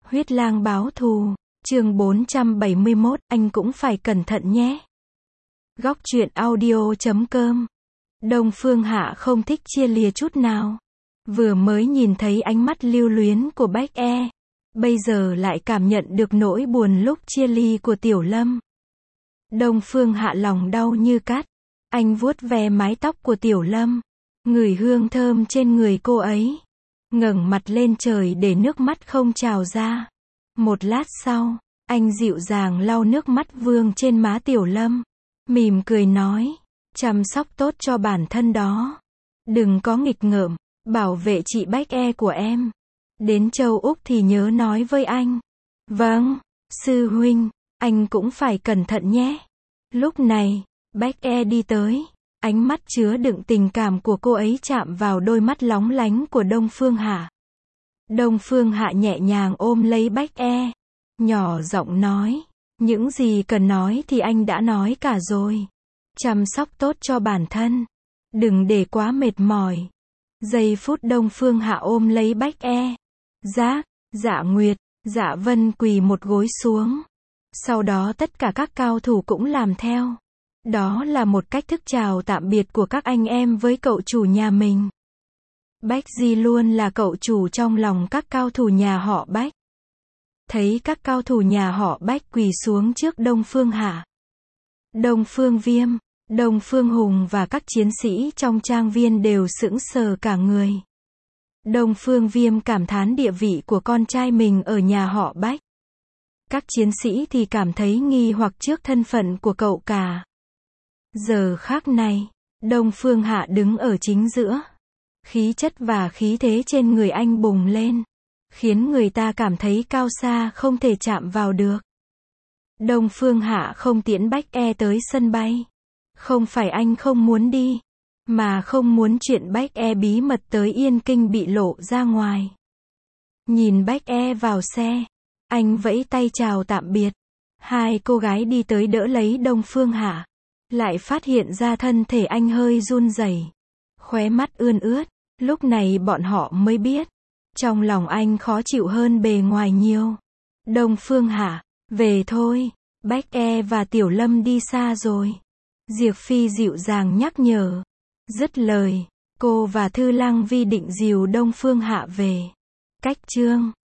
Huyết lang báo thù, chương 471, anh cũng phải cẩn thận nhé. Góc truyện audio.com. Đông Phương Hạ không thích chia lìa chút nào. Vừa mới nhìn thấy ánh mắt lưu luyến của Bách E, bây giờ lại cảm nhận được nỗi buồn lúc chia ly của Tiểu Lâm. Đông Phương Hạ lòng đau như cắt. Anh vuốt ve mái tóc của Tiểu Lâm, ngửi hương thơm trên người cô ấy, ngẩng mặt lên trời để nước mắt không trào ra. Một lát sau, anh dịu dàng lau nước mắt vương trên má Tiểu Lâm, mỉm cười nói, chăm sóc tốt cho bản thân đó. Đừng có nghịch ngợm, bảo vệ chị Bách E của em. Đến châu Úc thì nhớ nói với anh. Vâng, sư huynh, anh cũng phải cẩn thận nhé. Lúc này, Bách E đi tới, ánh mắt chứa đựng tình cảm của cô ấy chạm vào đôi mắt lóng lánh của Đông Phương Hạ. Đông Phương Hạ nhẹ nhàng ôm lấy Bách E, nhỏ giọng nói, những gì cần nói thì anh đã nói cả rồi. Chăm sóc tốt cho bản thân, đừng để quá mệt mỏi. Giây phút Đông Phương Hạ ôm lấy Bách E, Dạ Nguyệt, Dạ Vân quỳ một gối xuống. Sau đó tất cả các cao thủ cũng làm theo. Đó là một cách thức chào tạm biệt của các anh em với cậu chủ nhà mình. Bách Di luôn là cậu chủ trong lòng các cao thủ nhà họ Bách. Thấy các cao thủ nhà họ Bách quỳ xuống trước Đông Phương Hạ, Đông Phương Viêm, Đông Phương Hùng và các chiến sĩ trong trang viên đều sững sờ cả người. Đông Phương Viêm cảm thán địa vị của con trai mình ở nhà họ Bách. Các chiến sĩ thì cảm thấy nghi hoặc trước thân phận của cậu cả. Giờ khắc này, Đông Phương Hạ đứng ở chính giữa. Khí chất và khí thế trên người anh bùng lên, khiến người ta cảm thấy cao xa không thể chạm vào được. Đông Phương Hạ không tiễn Bách E tới sân bay. Không phải anh không muốn đi, mà không muốn chuyện Bách E bí mật tới Yên Kinh bị lộ ra ngoài. Nhìn Bách E vào xe, anh vẫy tay chào tạm biệt. Hai cô gái đi tới đỡ lấy Đông Phương Hạ, lại phát hiện ra thân thể anh hơi run rẩy, khóe mắt ươn ướt. Lúc này bọn họ mới biết, trong lòng anh khó chịu hơn bề ngoài nhiều. Đông Phương Hạ, về thôi, Bách E và Tiểu Lâm đi xa rồi. Diệp Phi dịu dàng nhắc nhở. Dứt lời, cô và Thư Lăng Vi định dìu Đông Phương Hạ về. Cách chương